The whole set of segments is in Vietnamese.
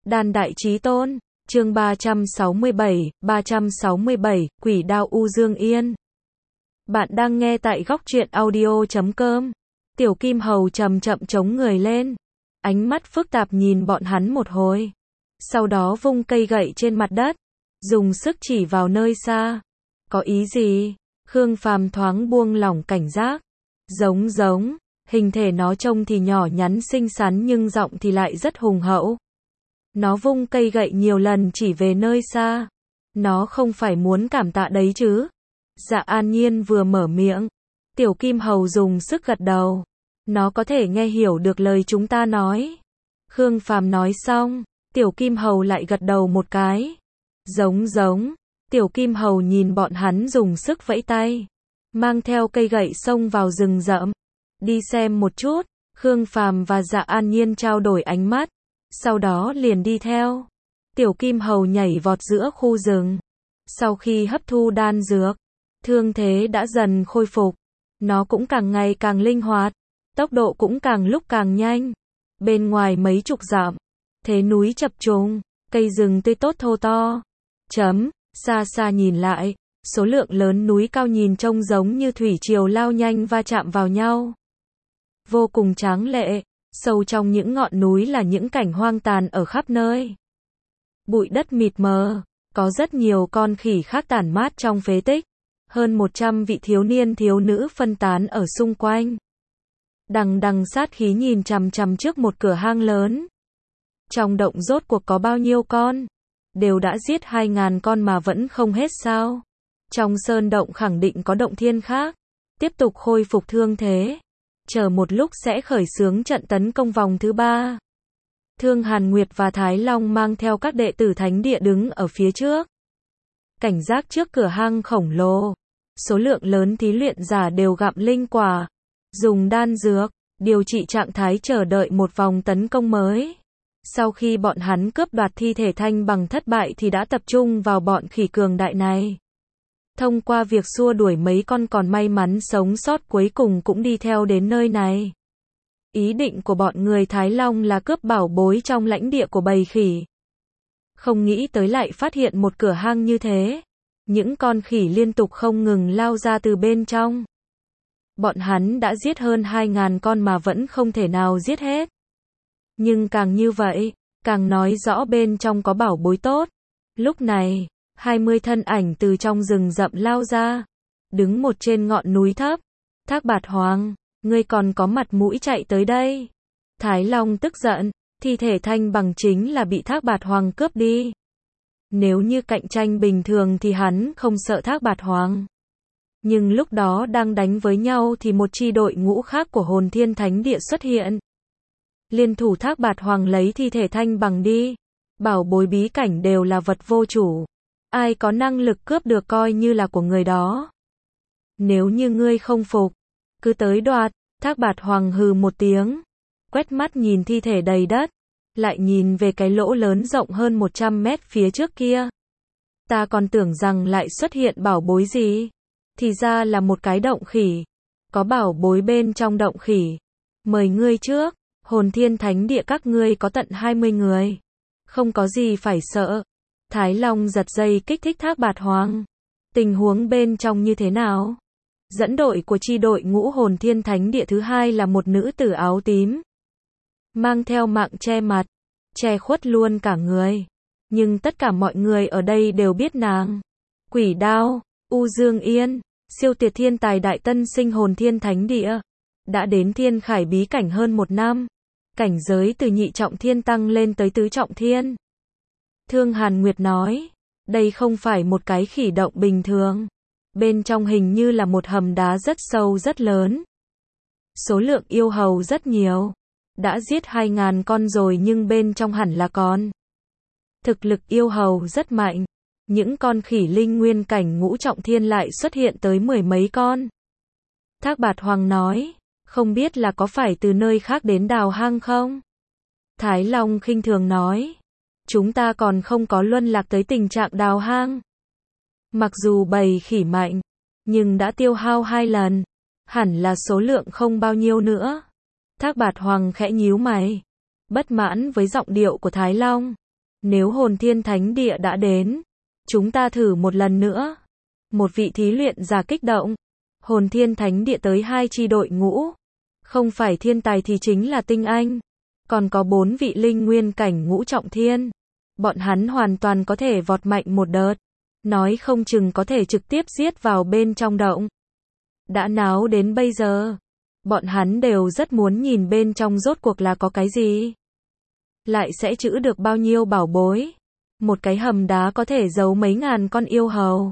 Đan Đại Chí Tôn, chương 367, Quỷ Đao U Dương Yên. Bạn đang nghe tại góc truyện audio.com. Tiểu Kim Hầu chậm chậm chống người lên, ánh mắt phức tạp nhìn bọn hắn một hồi. Sau đó vung cây gậy trên mặt đất, dùng sức chỉ vào nơi xa. Có ý gì? Khương Phàm thoáng buông lỏng cảnh giác. Giống, hình thể nó trông thì nhỏ nhắn xinh xắn nhưng giọng thì lại rất hùng hậu. Nó vung cây gậy nhiều lần chỉ về nơi xa. Nó không phải muốn cảm tạ đấy chứ? Dạ An Nhiên vừa mở miệng, Tiểu Kim Hầu dùng sức gật đầu. Nó có thể nghe hiểu được lời chúng ta nói. Khương Phàm nói xong, Tiểu Kim Hầu lại gật đầu một cái. Giống. Tiểu Kim Hầu nhìn bọn hắn dùng sức vẫy tay, mang theo cây gậy xông vào rừng rậm. Đi xem một chút. Khương Phàm và Dạ An Nhiên trao đổi ánh mắt, sau đó liền đi theo. Tiểu Kim Hầu nhảy vọt giữa khu rừng. Sau khi hấp thu đan dược, thương thế đã dần khôi phục. Nó cũng càng ngày càng linh hoạt, tốc độ cũng càng lúc càng nhanh. Bên ngoài mấy chục dặm, thế núi chập trùng, cây rừng tươi tốt thô to. Xa nhìn lại, số lượng lớn núi cao nhìn trông giống như thủy triều lao nhanh va chạm vào nhau. Vô cùng tráng lệ, sâu trong những ngọn núi là những cảnh hoang tàn ở khắp nơi. Bụi đất mịt mờ, có rất nhiều con khỉ khác tản mát trong phế tích. Hơn 100 vị thiếu niên thiếu nữ phân tán ở xung quanh. Đằng sát khí nhìn chằm chằm trước một cửa hang lớn. Trong động rốt cuộc có bao nhiêu con? Đều đã giết 2.000 con mà vẫn không hết sao? Trong sơn động khẳng định có động thiên khác. Tiếp tục khôi phục thương thế. Chờ một lúc sẽ khởi xướng trận tấn công vòng thứ 3. Thương Hàn Nguyệt và Thái Long mang theo các đệ tử thánh địa đứng ở phía trước. Cảnh giác trước cửa hang khổng lồ. Số lượng lớn thí luyện giả đều gặm linh quả, dùng đan dược, điều trị trạng thái chờ đợi một vòng tấn công mới. Sau khi bọn hắn cướp đoạt thi thể Thanh Bằng thất bại thì đã tập trung vào bọn khỉ cường đại này. Thông qua việc xua đuổi mấy con còn may mắn sống sót cuối cùng cũng đi theo đến nơi này. Ý định của bọn người Thái Long là cướp bảo bối trong lãnh địa của bầy khỉ. Không nghĩ tới lại phát hiện một cửa hang như thế. Những con khỉ liên tục không ngừng lao ra từ bên trong. Bọn hắn đã giết hơn 2.000 con mà vẫn không thể nào giết hết. Nhưng càng như vậy, càng nói rõ bên trong có bảo bối tốt. Lúc này, 20 thân ảnh từ trong rừng rậm lao ra, đứng một trên ngọn núi thấp. Thác Bạt Hoàng, ngươi còn có mặt mũi chạy tới đây? Thái Long tức giận, thi thể Thanh Bằng chính là bị Thác Bạt Hoàng cướp đi. Nếu như cạnh tranh bình thường thì hắn không sợ Thác Bạt Hoàng. Nhưng lúc đó đang đánh với nhau thì một chi đội ngũ khác của Hồn Thiên Thánh Địa xuất hiện. Liên thủ Thác Bạt Hoàng lấy thi thể Thanh Bằng đi. Bảo bối bí cảnh đều là vật vô chủ. Ai có năng lực cướp được coi như là của người đó. Nếu như ngươi không phục, cứ tới đoạt. Thác Bạt Hoàng hừ một tiếng, quét mắt nhìn thi thể đầy đất, lại nhìn về cái lỗ lớn rộng hơn 100 mét phía trước kia. Ta còn tưởng rằng lại xuất hiện bảo bối gì, thì ra là một cái động khỉ. Có bảo bối bên trong động khỉ. Mời ngươi trước, Hồn Thiên Thánh Địa các ngươi có tận 20 người. Không có gì phải sợ. Thái Long giật dây kích thích Thác Bạt Hoàng. Tình huống bên trong như thế nào? Dẫn đội của chi đội ngũ Hồn Thiên Thánh Địa thứ 2 là một nữ tử áo tím. Mang theo mạng che mặt, che khuất luôn cả người. Nhưng tất cả mọi người ở đây đều biết nàng. Quỷ Đao, U Dương Yên, siêu tuyệt thiên tài đại tân sinh Hồn Thiên Thánh Địa. Đã đến Thiên Khải bí cảnh hơn 1 năm. Cảnh giới từ nhị trọng thiên tăng lên tới tứ trọng thiên. Thương Hàn Nguyệt nói, đây không phải một cái khỉ động bình thường. Bên trong hình như là một hầm đá rất sâu rất lớn. Số lượng yêu hầu rất nhiều. Đã giết 2.000 con rồi nhưng bên trong hẳn là con. Thực lực yêu hầu rất mạnh. Những con khỉ linh nguyên cảnh ngũ trọng thiên lại xuất hiện tới 10 mấy con. Thác Bạt Hoàng nói, không biết là có phải từ nơi khác đến đào hang không? Thái Long khinh thường nói, chúng ta còn không có luân lạc tới tình trạng đào hang. Mặc dù bầy khỉ mạnh, nhưng đã tiêu hao 2 lần. Hẳn là số lượng không bao nhiêu nữa. Thác Bạt Hoàng khẽ nhíu mày, bất mãn với giọng điệu của Thái Long. Nếu hồn thiên thánh địa đã đến, chúng ta thử một lần nữa. Một vị thí luyện giả kích động. Hồn thiên thánh địa tới 2 chi đội ngũ. Không phải thiên tài thì chính là tinh anh. Còn có 4 vị linh nguyên cảnh ngũ trọng thiên. Bọn hắn hoàn toàn có thể vọt mạnh một đợt. Nói không chừng có thể trực tiếp giết vào bên trong động. Đã náo đến bây giờ. Bọn hắn đều rất muốn nhìn bên trong rốt cuộc là có cái gì. Lại sẽ trữ được bao nhiêu bảo bối. Một cái hầm đá có thể giấu mấy ngàn con yêu hầu.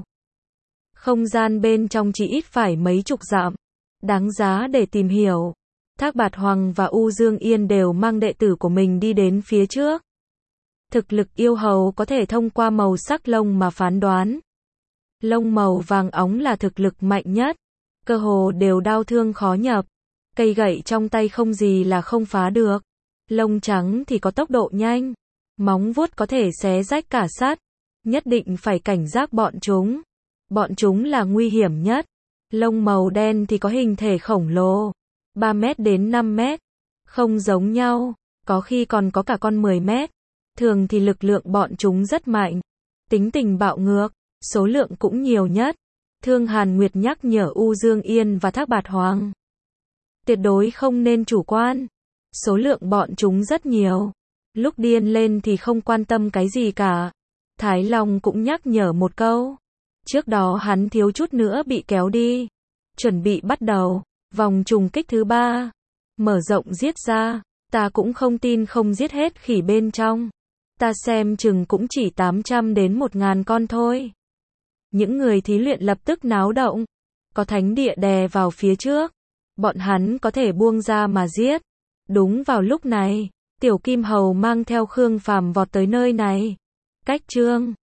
Không gian bên trong chỉ ít phải mấy chục dặm. Đáng giá để tìm hiểu. Thác Bạt Hoàng và U Dương Yên đều mang đệ tử của mình đi đến phía trước. Thực lực yêu hầu có thể thông qua màu sắc lông mà phán đoán. Lông màu vàng óng là thực lực mạnh nhất. Cơ hồ đều đau thương khó nhập. Cây gậy trong tay không gì là không phá được. Lông trắng thì có tốc độ nhanh. Móng vuốt có thể xé rách cả sắt. Nhất định phải cảnh giác bọn chúng. Bọn chúng là nguy hiểm nhất. Lông màu đen thì có hình thể khổng lồ. 3 mét đến 5 mét. Không giống nhau. Có khi còn có cả con 10 mét. Thường thì lực lượng bọn chúng rất mạnh. Tính tình bạo ngược. Số lượng cũng nhiều nhất. Thương Hàn Nguyệt nhắc nhở U Dương Yên và Thác Bạt Hoàng. Tuyệt đối không nên chủ quan. Số lượng bọn chúng rất nhiều. Lúc điên lên thì không quan tâm cái gì cả. Thái Long cũng nhắc nhở một câu. Trước đó hắn thiếu chút nữa bị kéo đi. Chuẩn bị bắt đầu. Vòng trùng kích thứ 3. Mở rộng giết ra. Ta cũng không tin không giết hết khỉ bên trong. Ta xem chừng cũng chỉ 800 đến 1000 con thôi. Những người thí luyện lập tức náo động. Có thánh địa đè vào phía trước. Bọn hắn có thể buông ra mà giết. Đúng vào lúc này, Tiểu Kim Hầu mang theo Khương Phàm vọt tới nơi này. Cách chương